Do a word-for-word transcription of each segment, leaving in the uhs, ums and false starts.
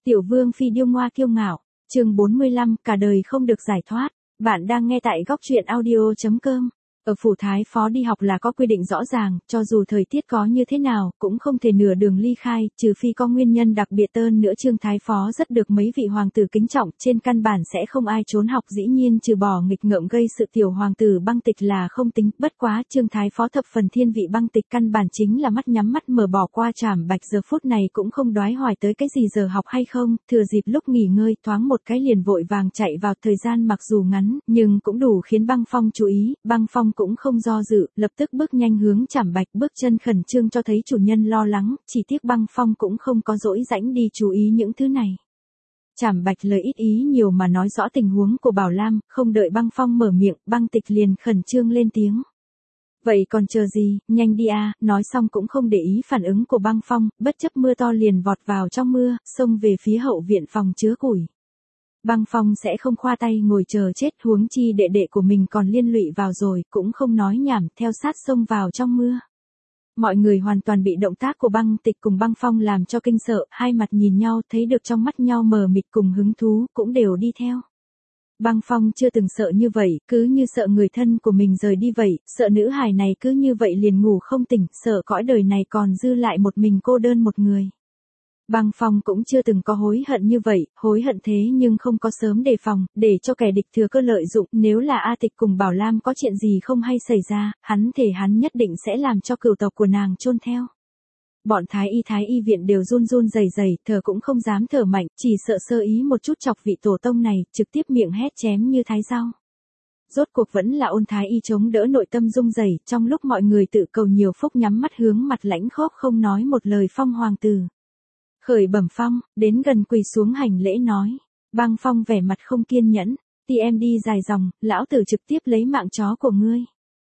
Tiểu vương phi điêu ngoa kiêu ngạo, chương bốn mươi lăm, cả đời không được giải thoát. Bạn đang nghe tại góc truyện audio chấm com. Ở phủ thái phó đi học là có quy định rõ ràng, cho dù thời tiết có như thế nào, cũng không thể nửa đường ly khai, trừ phi có nguyên nhân đặc biệt. Hơn nữa Trương thái phó rất được mấy vị hoàng tử kính trọng, trên căn bản sẽ không ai trốn học, dĩ nhiên trừ bỏ nghịch ngợm gây sự tiểu hoàng tử Băng Tịch là không tính. Bất quá Trương thái phó thập phần thiên vị Băng Tịch, căn bản chính là mắt nhắm mắt mở bỏ qua Trảm Bạch, giờ phút này cũng không đoái hoài tới cái gì giờ học hay không, thừa dịp lúc nghỉ ngơi thoáng một cái liền vội vàng chạy vào. Thời gian mặc dù ngắn, nhưng cũng đủ khiến Băng Phong chú ý. Băng Phong cũng không do dự, lập tức bước nhanh hướng Trảm Bạch, bước chân khẩn trương cho thấy chủ nhân lo lắng, chỉ tiếc Băng Phong cũng không có dỗi rãnh đi chú ý những thứ này. Trảm Bạch lời ít ý nhiều mà nói rõ tình huống của Bảo Lam, không đợi Băng Phong mở miệng, Băng Tịch liền khẩn trương lên tiếng. Vậy còn chờ gì, nhanh đi a, nói xong cũng không để ý phản ứng của Băng Phong, bất chấp mưa to liền vọt vào trong mưa, xông về phía hậu viện phòng chứa củi. Băng Phong sẽ không khoa tay ngồi chờ chết, huống chi đệ đệ của mình còn liên lụy vào rồi, cũng không nói nhảm, theo sát xông vào trong mưa. Mọi người hoàn toàn bị động tác của Băng Tịch cùng Băng Phong làm cho kinh sợ, hai mặt nhìn nhau, thấy được trong mắt nhau mờ mịt cùng hứng thú, cũng đều đi theo. Băng Phong chưa từng sợ như vậy, cứ như sợ người thân của mình rời đi vậy, sợ nữ hài này cứ như vậy liền ngủ không tỉnh, sợ cõi đời này còn dư lại một mình cô đơn một người. Băng Phong cũng chưa từng có hối hận như vậy, hối hận thế nhưng không có sớm đề phòng, để cho kẻ địch thừa cơ lợi dụng. Nếu là A Tịch cùng Bảo Lam có chuyện gì không hay xảy ra, hắn thể hắn nhất định sẽ làm cho cửu tộc của nàng chôn theo. Bọn thái y thái y viện đều run run rẩy rẩy, thở cũng không dám thở mạnh, chỉ sợ sơ ý một chút chọc vị tổ tông này, trực tiếp miệng hét chém như thái rau. Rốt cuộc vẫn là Ôn thái y chống đỡ nội tâm rung rẩy, trong lúc mọi người tự cầu nhiều phúc nhắm mắt hướng mặt lãnh khốc không nói một lời Phong hoàng tử. Khởi bẩm Phong, đến gần quỳ xuống hành lễ nói. Băng Phong vẻ mặt không kiên nhẫn, ti em đi dài dòng, lão tử trực tiếp lấy mạng chó của ngươi.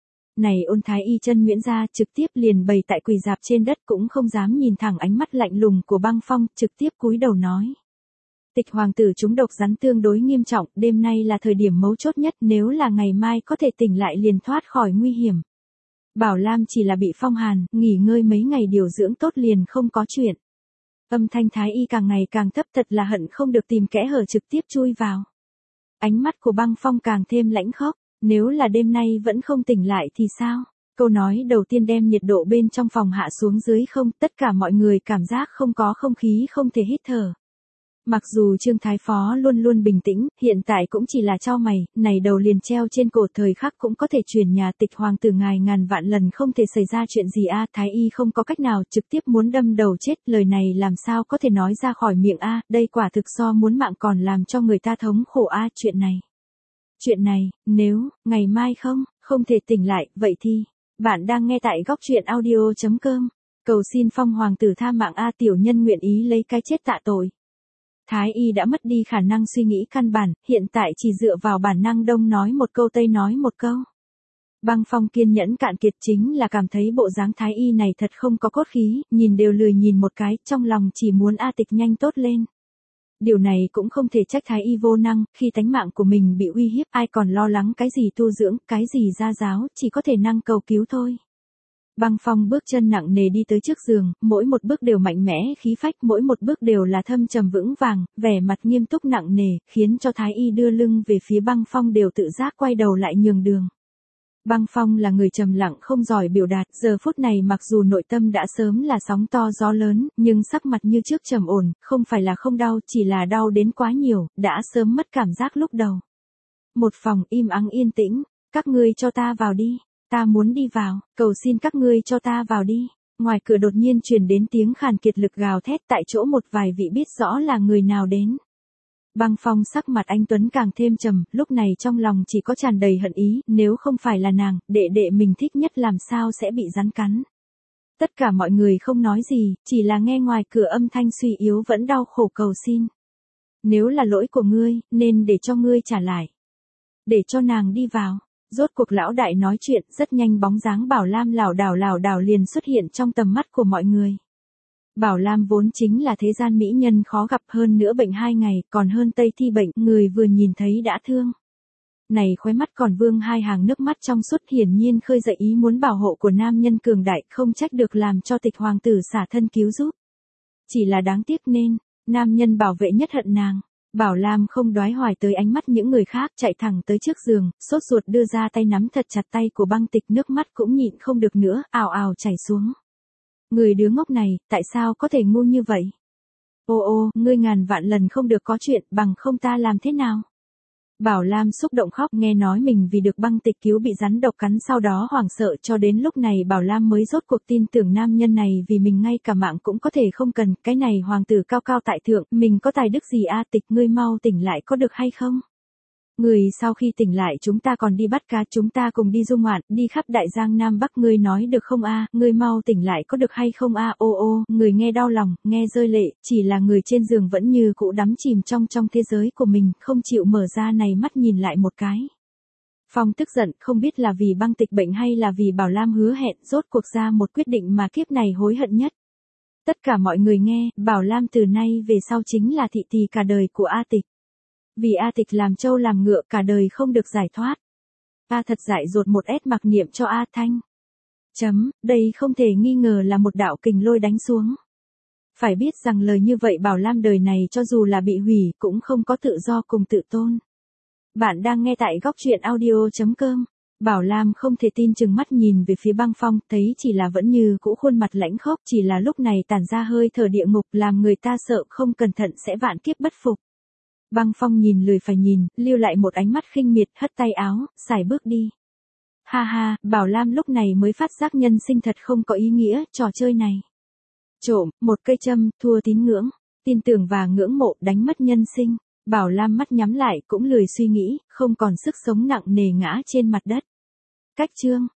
Này Ôn thái y chân miễn ra, trực tiếp liền bày tại quỳ dạp trên đất, cũng không dám nhìn thẳng ánh mắt lạnh lùng của Băng Phong, trực tiếp cúi đầu nói. Tịch hoàng tử trúng độc rắn tương đối nghiêm trọng, đêm nay là thời điểm mấu chốt nhất, nếu là ngày mai có thể tỉnh lại liền thoát khỏi nguy hiểm. Bảo Lam chỉ là bị phong hàn, nghỉ ngơi mấy ngày điều dưỡng tốt liền không có chuyện. Âm thanh thái y càng ngày càng thấp, thật là hận không được tìm kẽ hở trực tiếp chui vào. Ánh mắt của Băng Phong càng thêm lãnh khốc, nếu là đêm nay vẫn không tỉnh lại thì sao? Câu nói đầu tiên đem nhiệt độ bên trong phòng hạ xuống dưới không, tất cả mọi người cảm giác không có không khí không thể hít thở. Mặc dù Trương thái phó luôn luôn bình tĩnh, hiện tại cũng chỉ là chau mày, này đầu liền treo trên cổ, thời khắc cũng có thể chuyển nhà. Tịch hoàng tử ngài ngàn vạn lần không thể xảy ra chuyện gì a. Thái y không có cách nào, trực tiếp muốn đâm đầu chết, lời này làm sao có thể nói ra khỏi miệng a, đây quả thực so muốn mạng còn làm cho người ta thống khổ a. Chuyện này, chuyện này, nếu, ngày mai không, không thể tỉnh lại, vậy thì, bạn đang nghe tại góc truyện audio chấm com, cầu xin Phong hoàng tử tha mạng a, tiểu nhân nguyện ý lấy cái chết tạ tội. Thái y đã mất đi khả năng suy nghĩ căn bản, hiện tại chỉ dựa vào bản năng đông nói một câu tây nói một câu. Băng Phong kiên nhẫn cạn kiệt, chính là cảm thấy bộ dáng thái y này thật không có cốt khí, nhìn đều lười nhìn một cái, trong lòng chỉ muốn A Tịch nhanh tốt lên. Điều này cũng không thể trách thái y vô năng, khi tánh mạng của mình bị uy hiếp, ai còn lo lắng cái gì tu dưỡng, cái gì gia giáo, chỉ có thể năng cầu cứu thôi. Băng Phong bước chân nặng nề đi tới trước giường, mỗi một bước đều mạnh mẽ khí phách, mỗi một bước đều là thâm trầm vững vàng, vẻ mặt nghiêm túc nặng nề, khiến cho thái y đưa lưng về phía Băng Phong đều tự giác quay đầu lại nhường đường. Băng Phong là người trầm lặng không giỏi biểu đạt, giờ phút này mặc dù nội tâm đã sớm là sóng to gió lớn, nhưng sắc mặt như trước trầm ổn, không phải là không đau, chỉ là đau đến quá nhiều, đã sớm mất cảm giác lúc đầu. Một phòng im ắng yên tĩnh, các ngươi cho ta vào đi. Ta muốn đi vào, cầu xin các ngươi cho ta vào đi. Ngoài cửa đột nhiên truyền đến tiếng khàn kiệt lực gào thét, tại chỗ một vài vị biết rõ là người nào đến. Băng Phong sắc mặt anh tuấn càng thêm trầm, lúc này trong lòng chỉ có tràn đầy hận ý, nếu không phải là nàng, đệ đệ mình thích nhất làm sao sẽ bị rắn cắn. Tất cả mọi người không nói gì, chỉ là nghe ngoài cửa âm thanh suy yếu vẫn đau khổ cầu xin. Nếu là lỗi của ngươi, nên để cho ngươi trả lại. Để cho nàng đi vào. Rốt cuộc lão đại nói chuyện, rất nhanh bóng dáng Bảo Lam lảo đảo lảo đảo liền xuất hiện trong tầm mắt của mọi người. Bảo Lam vốn chính là thế gian mỹ nhân khó gặp, hơn nữa bệnh hai ngày, còn hơn Tây Thi bệnh, người vừa nhìn thấy đã thương. Này khóe mắt còn vương hai hàng nước mắt trong suốt, hiển nhiên khơi dậy ý muốn bảo hộ của nam nhân cường đại, không trách được làm cho Tịch hoàng tử xả thân cứu giúp. Chỉ là đáng tiếc nên, Nam nhân bảo vệ nhất hận nàng. Bảo Lam không đoái hoài tới ánh mắt những người khác, chạy thẳng tới trước giường, sốt ruột đưa ra tay nắm thật chặt tay của Băng Tịch, nước mắt cũng nhịn không được nữa, ào ào chảy xuống. Người đứa ngốc này, tại sao có thể ngu như vậy? Ô ô, ngươi ngàn vạn lần không được có chuyện, bằng không ta làm thế nào? Bảo Lam xúc động khóc, nghe nói mình vì được Băng Tịch cứu bị rắn độc cắn, sau đó hoảng sợ, cho đến lúc này Bảo Lam mới rốt cuộc tin tưởng nam nhân này, vì mình ngay cả mạng cũng có thể không cần, cái này hoàng tử cao cao tại thượng, mình có tài đức gì a? Tịch, ngươi mau tỉnh lại có được hay không? Người sau khi tỉnh lại chúng ta còn đi bắt cá, chúng ta cùng đi du ngoạn, đi khắp đại giang Nam Bắc, ngươi nói được không a? Ngươi mau tỉnh lại có được hay không a? Ô ô, người nghe đau lòng, nghe rơi lệ, chỉ là người trên giường vẫn như cũ đắm chìm trong trong thế giới của mình, không chịu mở ra này mắt nhìn lại một cái. Phong tức giận, không biết là vì Băng Tịch bệnh hay là vì Bảo Lam hứa hẹn, rốt cuộc ra một quyết định mà kiếp này hối hận nhất. Tất cả mọi người nghe, Bảo Lam từ nay về sau chính là thị tỳ cả đời của A Tịch. Vì A Tịch làm trâu làm ngựa cả đời không được giải thoát. A thật dại dột một ét mặc niệm cho A Thanh. Chấm, đây không thể nghi ngờ là một đạo kình lôi đánh xuống. Phải biết rằng lời như vậy Bảo Lam đời này cho dù là bị hủy cũng không có tự do cùng tự tôn. Bạn đang nghe tại góc truyện audio chấm com. Bảo Lam không thể tin chừng mắt nhìn về phía Băng Phong, thấy chỉ là vẫn như cũ khuôn mặt lãnh khốc, chỉ là lúc này tản ra hơi thở địa ngục, làm người ta sợ không cẩn thận sẽ vạn kiếp bất phục. Băng Phong nhìn lười phải nhìn, lưu lại một ánh mắt khinh miệt, hất tay áo, xài bước đi. Ha ha, Bảo Lam lúc này mới phát giác nhân sinh thật không có ý nghĩa, trò chơi này. Trộm, một cây châm, thua tín ngưỡng, tin tưởng và ngưỡng mộ, đánh mất nhân sinh. Bảo Lam mắt nhắm lại cũng lười suy nghĩ, không còn sức sống, nặng nề ngã trên mặt đất. Cách chương.